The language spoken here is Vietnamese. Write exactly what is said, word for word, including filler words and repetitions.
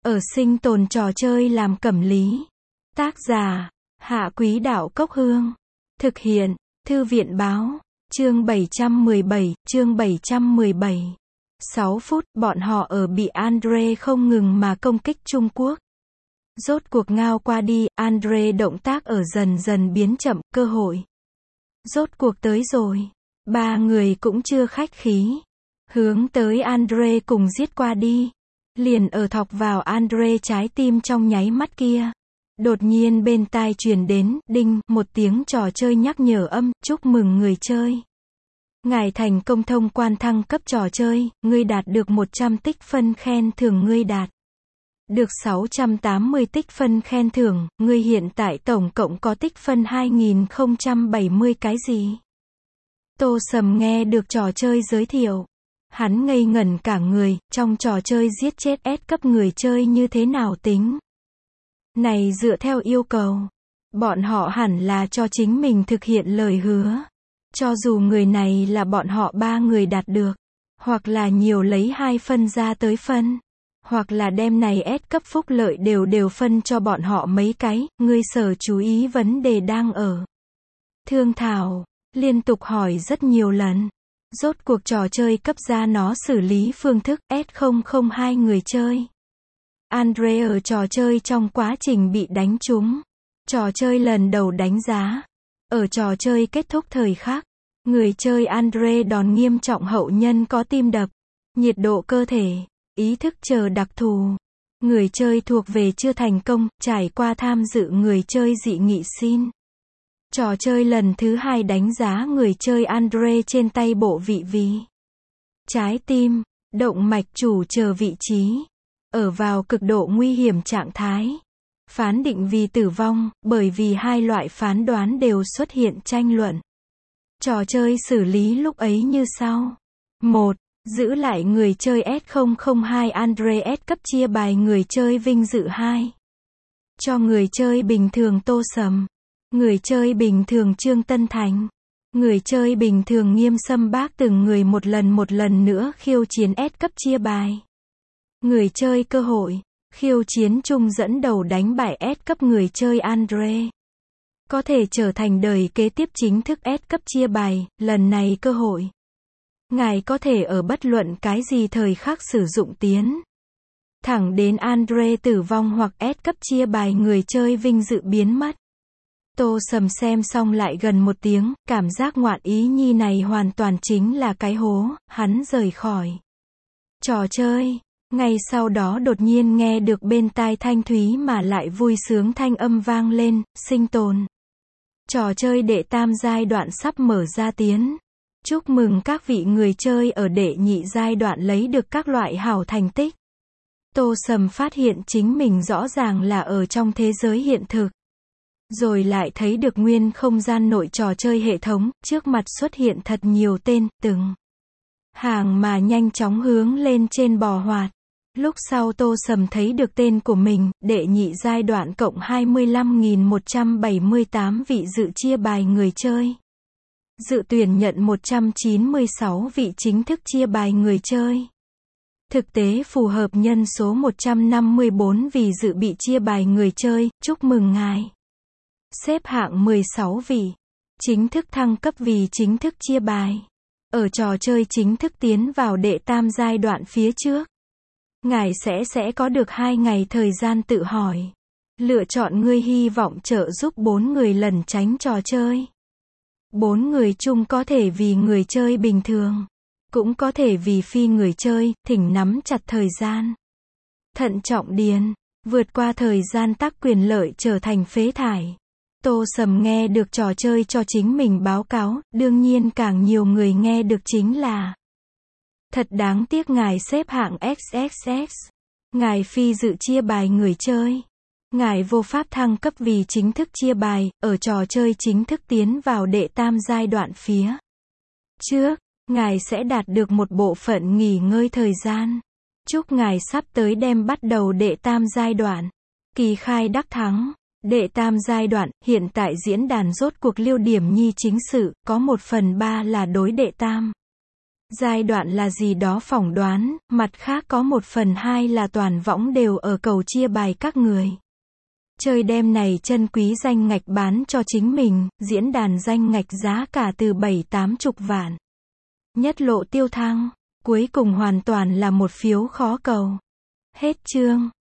Ở sinh tồn trò chơi làm cẩm lý. Tác giả, Hạ Quý Đạo Cốc Hương. Thực hiện, Thư viện Báo. Chương bảy trăm mười bảy, chương bảy trăm mười bảy. sáu phút, bọn họ ở bị Andre không ngừng mà công kích Trung Quốc. Rốt cuộc ngao qua đi, Andre động tác ở dần dần biến chậm, cơ hội. Rốt cuộc tới rồi. Ba người cũng chưa khách khí. Hướng tới Andre cùng giết qua đi. Liền ở thọc vào Andre trái tim trong nháy mắt kia. Đột nhiên bên tai truyền đến, đinh, một tiếng trò chơi nhắc nhở âm, chúc mừng người chơi. Ngài thành công thông quan thăng cấp trò chơi, ngươi đạt được một trăm tích phân khen thưởng, ngươi đạt được sáu trăm tám mươi tích phân khen thưởng, ngươi hiện tại tổng cộng có tích phân hai nghìn không trăm bảy mươi cái gì? Tô Sầm nghe được trò chơi giới thiệu. Hắn ngây ngẩn cả người, trong trò chơi giết chết S cấp người chơi như thế nào tính? Này dựa theo yêu cầu, bọn họ hẳn là cho chính mình thực hiện lời hứa. Cho dù người này là bọn họ ba người đạt được, hoặc là nhiều lấy hai phân ra tới phân, hoặc là đem này S cấp phúc lợi đều đều phân cho bọn họ mấy cái, ngươi sở chú ý vấn đề đang ở. Thương thảo, liên tục hỏi rất nhiều lần. Rốt cuộc trò chơi cấp ra nó xử lý phương thức S không không hai người chơi. Andre ở trò chơi trong quá trình bị đánh trúng. Trò chơi lần đầu đánh giá. Ở trò chơi kết thúc thời khắc, người chơi Andre đòn nghiêm trọng, hậu nhân có tim đập, nhiệt độ cơ thể, ý thức chờ đặc thù. Người chơi thuộc về chưa thành công, trải qua tham dự người chơi dị nghị xin. Trò chơi lần thứ hai đánh giá người chơi Andre trên tay bộ vị vì trái tim, động mạch chủ chờ vị trí. Ở vào cực độ nguy hiểm trạng thái. Phán định vì tử vong, bởi vì hai loại phán đoán đều xuất hiện tranh luận. Trò chơi xử lý lúc ấy như sau. một. Giữ lại người chơi S không không hai Andre S cấp chia bài người chơi vinh dự. Hai. Cho người chơi bình thường Tô Sầm. Người chơi bình thường Trương Tân Thành. Người chơi bình thường Nghiêm Sâm Bác từng người một lần một lần nữa khiêu chiến S cấp chia bài. Người chơi cơ hội, khiêu chiến chung dẫn đầu đánh bại S cấp người chơi Andre. Có thể trở thành đời kế tiếp chính thức S cấp chia bài, lần này cơ hội. Ngài có thể ở bất luận cái gì thời khắc sử dụng tiến. Thẳng đến Andre tử vong hoặc S cấp chia bài người chơi vinh dự biến mất. Tô Sầm xem xong lại gần một tiếng, cảm giác ngoạn ý nhi này hoàn toàn chính là cái hố, hắn rời khỏi trò chơi. Ngay sau đó đột nhiên nghe được bên tai thanh thúy mà lại vui sướng thanh âm vang lên, sinh tồn. Trò chơi đệ tam giai đoạn sắp mở ra tiến. Chúc mừng các vị người chơi ở đệ nhị giai đoạn lấy được các loại hảo thành tích. Tô Sầm phát hiện chính mình rõ ràng là ở trong thế giới hiện thực. Rồi lại thấy được nguyên không gian nội trò chơi hệ thống, trước mặt xuất hiện thật nhiều tên, từng hàng mà nhanh chóng hướng lên trên bò hoạt. Lúc sau Tô Sầm thấy được tên của mình, đệ nhị giai đoạn cộng hai mươi lăm nghìn một trăm bảy mươi tám vị dự chia bài người chơi. Dự tuyển nhận một trăm chín mươi sáu vị chính thức chia bài người chơi. Thực tế phù hợp nhân số một trăm năm mươi bốn vị dự bị chia bài người chơi, chúc mừng ngài. Xếp hạng mười sáu vị. Chính thức thăng cấp vì chính thức chia bài. Ở trò chơi chính thức tiến vào đệ tam giai đoạn phía trước. Ngài sẽ sẽ có được hai ngày thời gian tự hỏi. Lựa chọn ngươi hy vọng trợ giúp bốn người lẩn tránh trò chơi. Bốn người chung có thể vì người chơi bình thường. Cũng có thể vì phi người chơi, thỉnh nắm chặt thời gian. Thận trọng điền. Vượt qua thời gian tác quyền lợi trở thành phế thải. Tô Sầm nghe được trò chơi cho chính mình báo cáo, đương nhiên càng nhiều người nghe được chính là thật đáng tiếc ngài xếp hạng ích ích ích. Ngài phi dự chia bài người chơi. Ngài vô pháp thăng cấp vì chính thức chia bài, ở trò chơi chính thức tiến vào đệ tam giai đoạn phía trước. Ngài sẽ đạt được một bộ phận nghỉ ngơi thời gian. Chúc ngài sắp tới đem bắt đầu đệ tam giai đoạn. Kỳ khai đắc thắng. Đệ tam giai đoạn, hiện tại diễn đàn rốt cuộc liêu điểm nhi chính sự, có một phần ba là đối đệ tam Giai đoạn là gì đó phỏng đoán, mặt khác có một phần hai là toàn võng đều ở cầu chia bài các người. Chơi đêm này chân quý danh ngạch bán cho chính mình, diễn đàn danh ngạch giá cả từ bảy tám chục vạn. Nhất lộ tiêu thăng, cuối cùng hoàn toàn là một phiếu khó cầu. Hết chương.